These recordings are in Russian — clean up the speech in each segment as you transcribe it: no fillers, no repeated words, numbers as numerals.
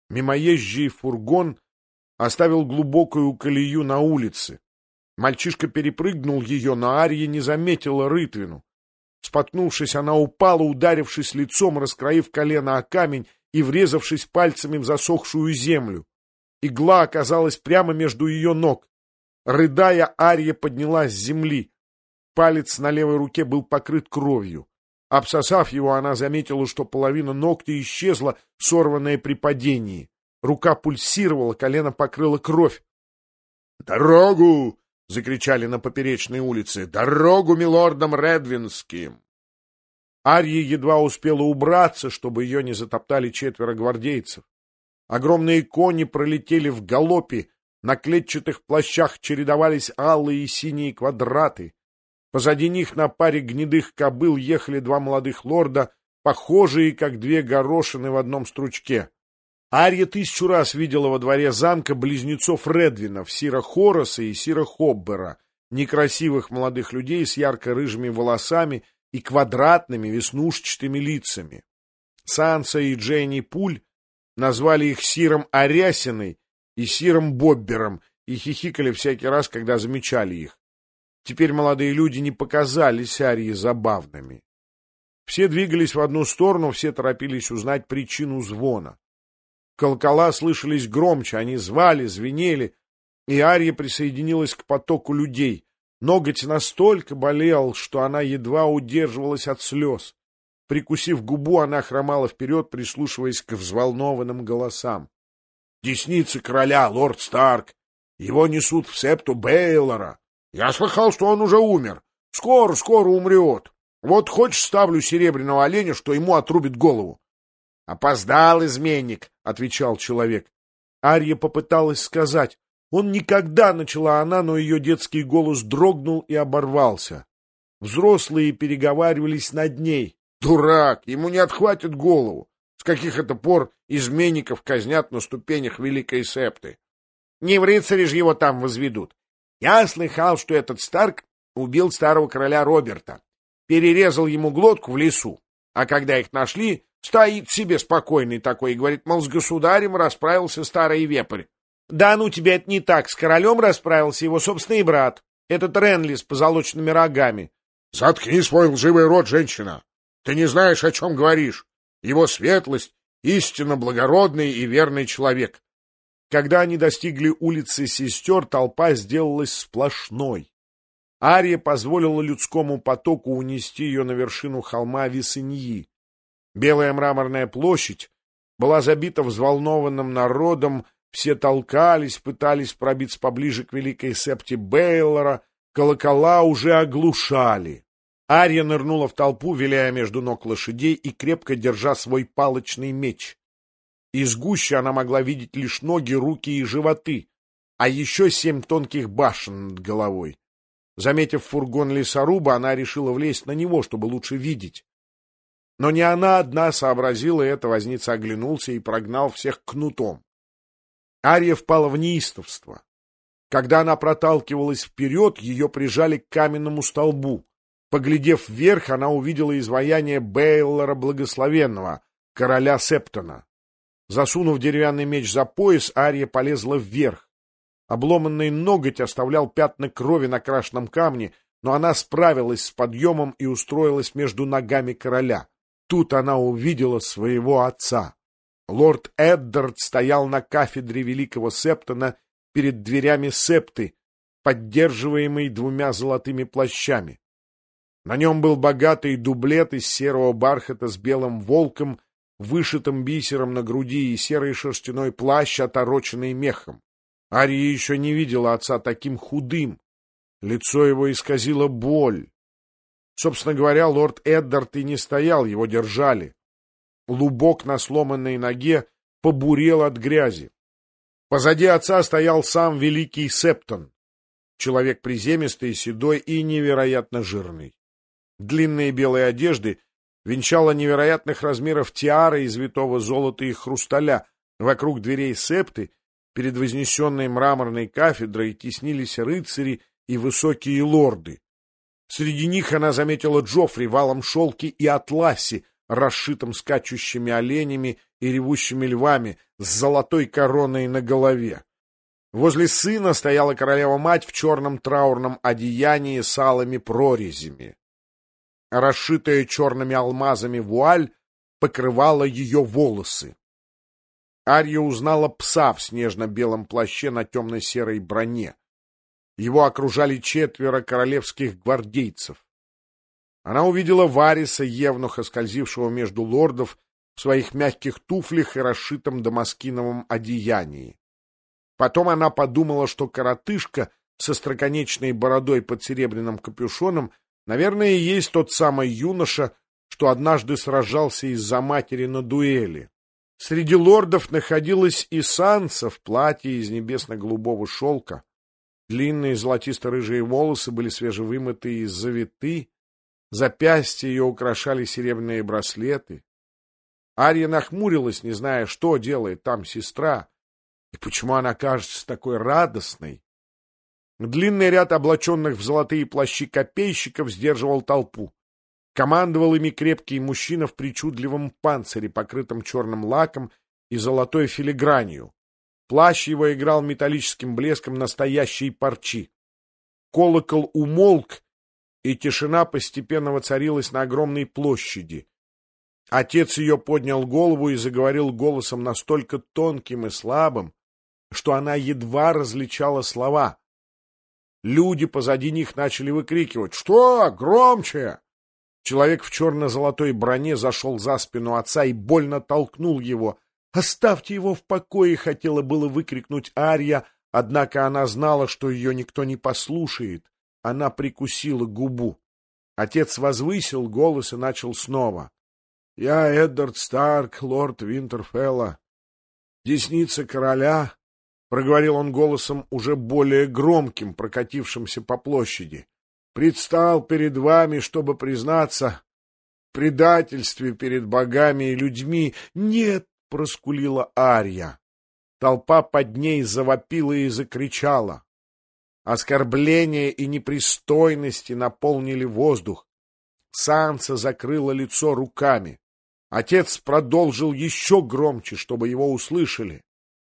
Мимоезжий фургон оставил глубокую колею на улице. Мальчишка перепрыгнул ее, но Арья не заметила рытвину. Споткнувшись, она упала, ударившись лицом, раскроив колено о камень и врезавшись пальцами в засохшую землю. Игла оказалась прямо между ее ног. Рыдая, Арья поднялась с земли. Палец на левой руке был покрыт кровью. Обсосав его, она заметила, что половина ногтя исчезла, сорванная при падении. Рука пульсировала, колено покрыло кровь. «Дорогу!» — закричали на поперечной улице. «Дорогу милордам Редвинским!» Арья едва успела убраться, чтобы ее не затоптали 4 гвардейцев. Огромные кони пролетели в галопе, на клетчатых плащах чередовались алые и синие квадраты. Позади них на паре гнедых кобыл ехали 2 молодых лорда, похожие, как 2 горошины в одном стручке. Арья 1000 раз видела во дворе замка близнецов Редвинов, сира Хораса и сира Хоббера, некрасивых молодых людей с ярко-рыжими волосами и квадратными веснушчатыми лицами. Санса и Дженни Пуль назвали их сиром Арясиной и сиром Боббером и хихикали всякий раз, когда замечали их. Теперь молодые люди не показались Арье забавными. Все двигались в одну сторону, все торопились узнать причину звона. Колокола слышались громче, они звали, звенели, и Арья присоединилась к потоку людей. Ноготь настолько болел, что она едва удерживалась от слез. Прикусив губу, она хромала вперед, прислушиваясь к взволнованным голосам. — Десница короля, лорд Старк! Его несут в септу Бейлора. Я слыхал, что он уже умер. Скоро умрет. Вот хочешь, ставлю серебряного оленя, что ему отрубит голову. — Опоздал, изменник, — отвечал человек. Арья попыталась сказать. Он никогда, начала она, но ее детский голос дрогнул и оборвался. Взрослые переговаривались над ней. Дурак, ему не отхватит голову. С каких это пор изменников казнят на ступенях Великой Септы? Не в рыцари же его там возведут. Я слыхал, что этот Старк убил старого короля Роберта, перерезал ему глотку в лесу, а когда их нашли, стоит себе спокойный такой и говорит, мол, с государем расправился старый вепрь. Да ну тебя это не так, с королем расправился его собственный брат, этот Ренли с позолоченными рогами. Заткни свой лживый рот, женщина. Ты не знаешь, о чем говоришь. Его светлость истинно благородный и верный человек. Когда они достигли улицы Сестер, толпа сделалась сплошной. Арья позволила людскому потоку унести ее на вершину холма Висеньи. Белая мраморная площадь была забита взволнованным народом, все толкались, пытались пробиться поближе к Великой Септе Бейлора, колокола уже оглушали. Арья нырнула в толпу, виляя между ног лошадей и крепко держа свой палочный меч. Из гущи она могла видеть лишь ноги, руки и животы, а еще 7 тонких башен над головой. Заметив фургон лесоруба, она решила влезть на него, чтобы лучше видеть. Но не она одна сообразила это, возница оглянулся и прогнал всех кнутом. Арья впала в неистовство. Когда она проталкивалась вперед, ее прижали к каменному столбу. Поглядев вверх, она увидела изваяние Бейлора Благословенного, короля Септона. Засунув деревянный меч за пояс, Арья полезла вверх. Обломанный ноготь оставлял пятна крови на крашенном камне, но она справилась с подъемом и устроилась между ногами короля. Тут она увидела своего отца. Лорд Эддард стоял на кафедре великого Септона перед дверями септы, поддерживаемый 2 золотыми плащами. На нем был богатый дублет из серого бархата с белым волком, вышитым бисером на груди, и серый шерстяной плащ, отороченный мехом. Арья еще не видела отца таким худым. Лицо его исказило боль. Собственно говоря, лорд Эддард и не стоял, его держали. Лубок на сломанной ноге побурел от грязи. Позади отца стоял сам великий Септон, человек приземистый, седой и невероятно жирный. Длинные белые одежды венчала невероятных размеров тиара из витого золота и хрусталя. Вокруг дверей септы, перед вознесенной мраморной кафедрой, теснились рыцари и высокие лорды. Среди них она заметила Джоффри в алом шелке и атласе, расшитом скачущими оленями и ревущими львами, с золотой короной на голове. Возле сына стояла королева-мать в черном траурном одеянии с алыми прорезями. Расшитая черными алмазами вуаль покрывала ее волосы. Арья узнала пса в снежно-белом плаще на темно-серой броне. Его окружали 4 королевских гвардейцев. Она увидела Вариса, евнуха, скользившего между лордов в своих мягких туфлях и расшитом дамаскиновом одеянии. Потом она подумала, что коротышка со остроконечной бородой под серебряным капюшоном, наверное, и есть тот самый юноша, что однажды сражался из-за матери на дуэли. Среди лордов находилась и Санса в платье из небесно-голубого шелка. Длинные золотисто-рыжие волосы были свежевымыты и завиты, запястья ее украшали серебряные браслеты. Арья нахмурилась, не зная, что делает там сестра, и почему она кажется такой радостной. Длинный ряд облаченных в золотые плащи копейщиков сдерживал толпу. Командовал ими крепкий мужчина в причудливом панцире, покрытом черным лаком и золотой филигранью. Плащ его играл металлическим блеском настоящей парчи. Колокол умолк, и тишина постепенно воцарилась на огромной площади. Отец ее поднял голову и заговорил голосом настолько тонким и слабым, что она едва различала слова. Люди позади них начали выкрикивать: «Что? Громче!» Человек в черно-золотой броне зашел за спину отца и больно толкнул его. «Оставьте его в покое!» — хотела было выкрикнуть Арья, однако она знала, что ее никто не послушает. Она прикусила губу. Отец возвысил голос и начал снова. «Я Эддард Старк, лорд Винтерфелла, десница короля», — проговорил он голосом уже более громким, прокатившимся по площади. «Предстал перед вами, чтобы признаться в предательстве перед богами и людьми». «Нет!» — проскулила Арья. Толпа под ней завопила и закричала. Оскорбления и непристойности наполнили воздух. Санса закрыла лицо руками. Отец продолжил еще громче, чтобы его услышали.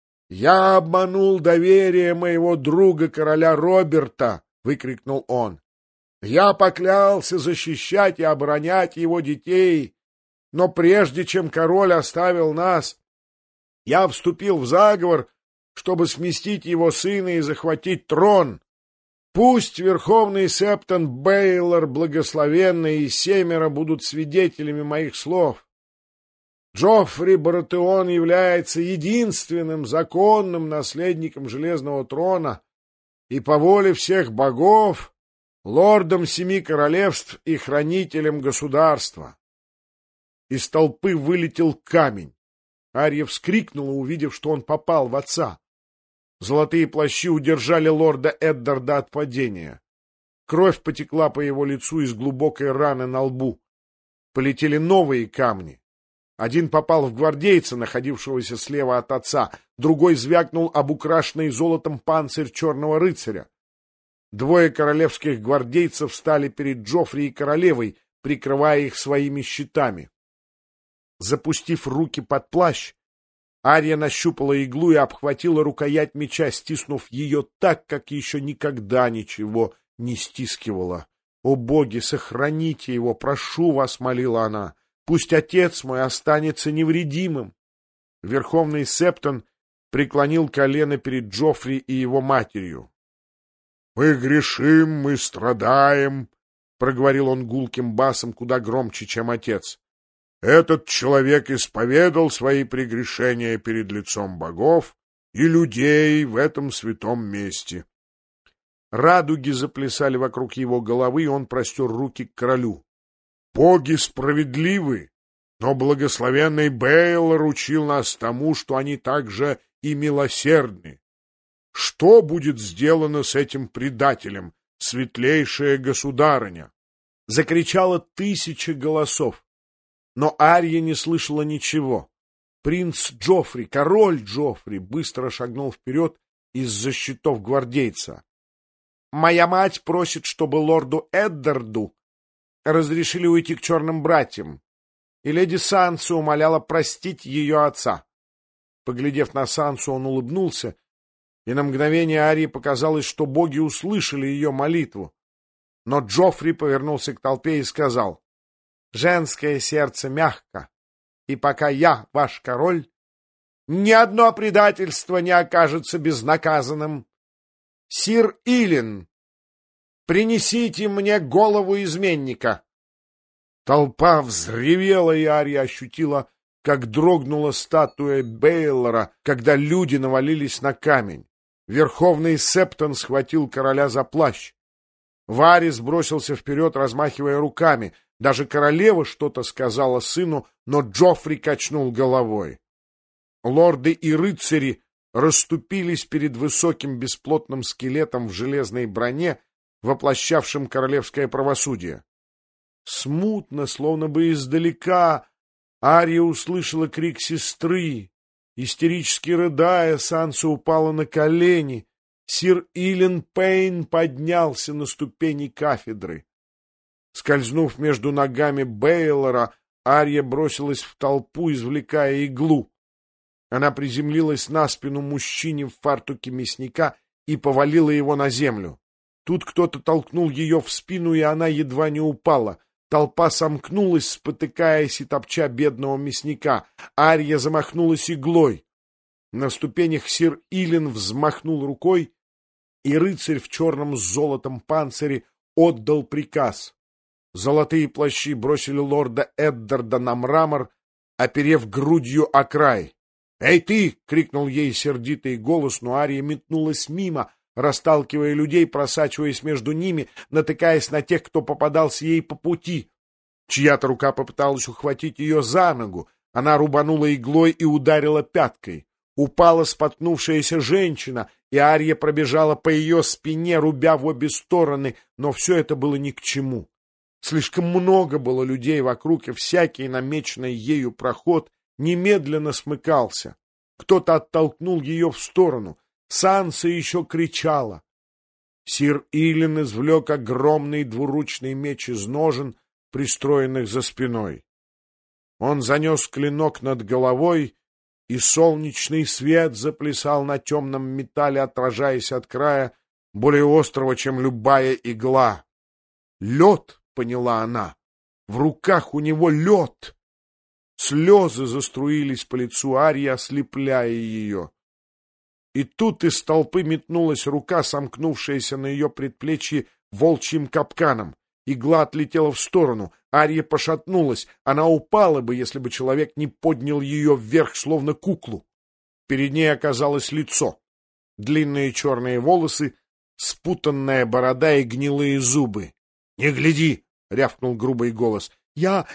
«Я обманул доверие моего друга, короля Роберта!» — выкрикнул он. «Я поклялся защищать и оборонять его детей, но прежде чем король оставил нас, я вступил в заговор, чтобы сместить его сына и захватить трон. Пусть верховный септон Бейлор благословенный и 7 будут свидетелями моих слов. Джоффри Баратеон является единственным законным наследником Железного трона и по воле всех богов лордом 7 королевств и хранителем государства». Из толпы вылетел камень. Арья вскрикнула, увидев, что он попал в отца. Золотые плащи удержали лорда Эддарда от падения. Кровь потекла по его лицу из глубокой раны на лбу. Полетели новые камни. Один попал в гвардейца, находившегося слева от отца, другой звякнул об украшенный золотом панцирь черного рыцаря. 2 королевских гвардейцев встали перед Джоффри и королевой, прикрывая их своими щитами. Запустив руки под плащ, Арья нащупала иглу и обхватила рукоять меча, стиснув ее так, как еще никогда ничего не стискивала. «О боги, сохраните его, прошу вас!» — молила она. «Пусть отец мой останется невредимым!» Верховный септон преклонил колено перед Джоффри и его матерью. «Мы грешим, мы страдаем!» — проговорил он гулким басом, куда громче, чем отец. «Этот человек исповедал свои прегрешения перед лицом богов и людей в этом святом месте». Радуги заплясали вокруг его головы, и он простер руки к королю. «Боги справедливы, но благословенный Бейлор учил нас тому, что они также и милосердны. Что будет сделано с этим предателем, светлейшая государыня?» Закричало 1000 голосов. Но Арья не слышала ничего. Принц Джоффри, король Джоффри, быстро шагнул вперед из-за щитов гвардейца. «Моя мать просит, чтобы лорду Эддарду разрешили уйти к черным братьям. и леди Сансу умоляла простить ее отца. Поглядев на Сансу, он улыбнулся, и на мгновение Арии показалось, что боги услышали ее молитву. Но Джоффри повернулся к толпе и сказал: «Женское сердце мягко, и пока я ваш король, ни одно предательство не окажется безнаказанным. Сир Илин, принесите мне голову изменника». Толпа взревела, и Ария ощутила, как дрогнула статуя Бейлора, когда люди навалились на камень. Верховный Септон схватил короля за плащ. Варис бросился вперед, размахивая руками. Даже королева что-то сказала сыну, но Джоффри качнул головой. Лорды и рыцари расступились перед высоким бесплотным скелетом в железной броне, воплощавшим королевское правосудие. Смутно, словно бы издалека, Ария услышала крик сестры. Истерически рыдая, Санса упала на колени. Сир Илен Пейн поднялся на ступени кафедры. Скользнув между ногами Бейлора, Ария бросилась в толпу, извлекая иглу. Она приземлилась на спину мужчине в фартуке мясника и повалила его на землю. Тут кто-то толкнул ее в спину, и она едва не упала. Толпа сомкнулась, спотыкаясь и топча бедного мясника. Ария замахнулась иглой. На ступенях сир Илен взмахнул рукой, и рыцарь в черном с золотом панцире отдал приказ. Золотые плащи бросили лорда Эддарда на мрамор, оперев грудью о край. «Эй ты!» — крикнул ей сердитый голос, но Ария метнулась мимо, расталкивая людей, просачиваясь между ними, натыкаясь на тех, кто попадался ей по пути. Чья-то рука попыталась ухватить ее за ногу. Она рубанула иглой и ударила пяткой. Упала споткнувшаяся женщина, и Ария пробежала по ее спине, рубя в обе стороны, но все это было ни к чему. Слишком много было людей вокруг, и всякий намеченный ею проход немедленно смыкался. Кто-то оттолкнул ее в сторону. Санса еще кричала. Сир Илен извлек огромный двуручный меч из ножен, пристроенных за спиной. Он занес клинок над головой, и солнечный свет заплясал на темном металле, отражаясь от края, более острого, чем любая игла. «Лед!» — поняла она. «В руках у него лед!» Слезы заструились по лицу Арии, ослепляя ее. И тут из толпы метнулась рука, сомкнувшаяся на ее предплечье волчьим капканом. Игла отлетела в сторону. Ария пошатнулась. Она упала бы, если бы человек не поднял ее вверх, словно куклу. Перед ней оказалось лицо. Длинные черные волосы, спутанная борода и гнилые зубы. — Не гляди! — рявкнул грубый голос. Я...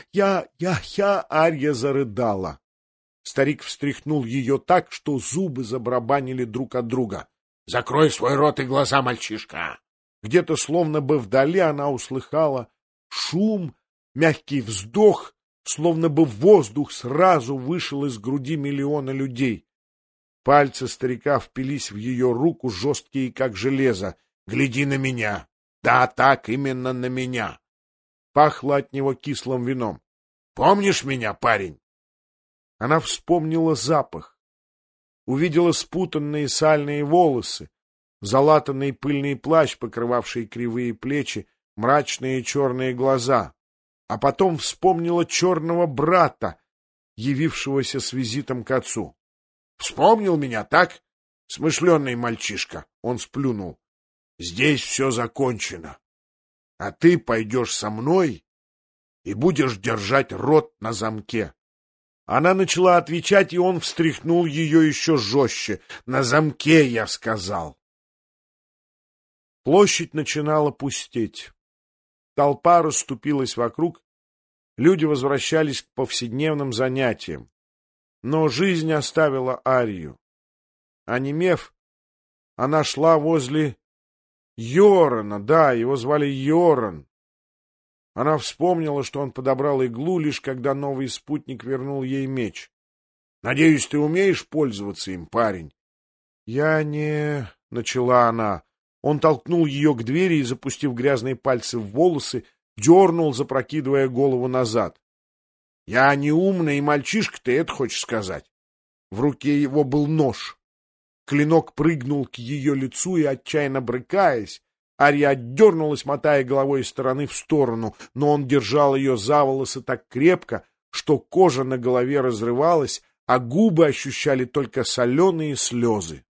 Ария зарыдала. Старик встряхнул ее так, что зубы забарабанили друг от друга. — Закрой свой рот и глаза, мальчишка! Где-то, словно бы вдали, она услыхала шум, мягкий вздох, словно бы воздух сразу вышел из груди миллиона людей. Пальцы старика впились в ее руку, жесткие, как железо. — Гляди на меня! Да, так, именно на меня! Пахло от него кислым вином. — Помнишь меня, парень? Она вспомнила запах. Увидела спутанные сальные волосы, залатанный пыльный плащ, покрывавший кривые плечи, мрачные черные глаза. А потом вспомнила черного брата, явившегося с визитом к отцу. — Вспомнил меня, так? Смышленый мальчишка. Он сплюнул. — Здесь все закончено. А ты пойдешь со мной и будешь держать рот на замке. Она начала отвечать, и он встряхнул ее еще жестче. — На замке, я сказал. Площадь начинала пустеть. Толпа расступилась вокруг, люди возвращались к повседневным занятиям. Но жизнь оставила Арию. Онемев, она шла возле Йорана, да, его звали Йоран. Она вспомнила, что он подобрал иглу, лишь когда новый спутник вернул ей меч. — Надеюсь, ты умеешь пользоваться им, парень? — Я не... — начала она. Он толкнул ее к двери и, запустив грязные пальцы в волосы, дернул, запрокидывая голову назад. — Я не умный мальчишка, ты это хочешь сказать? В руке его был нож. Клинок прыгнул к ее лицу, и, отчаянно брыкаясь, Арья отдернулась, мотая головой из стороны в сторону, но он держал ее за волосы так крепко, что кожа на голове разрывалась, а губы ощущали только соленые слезы.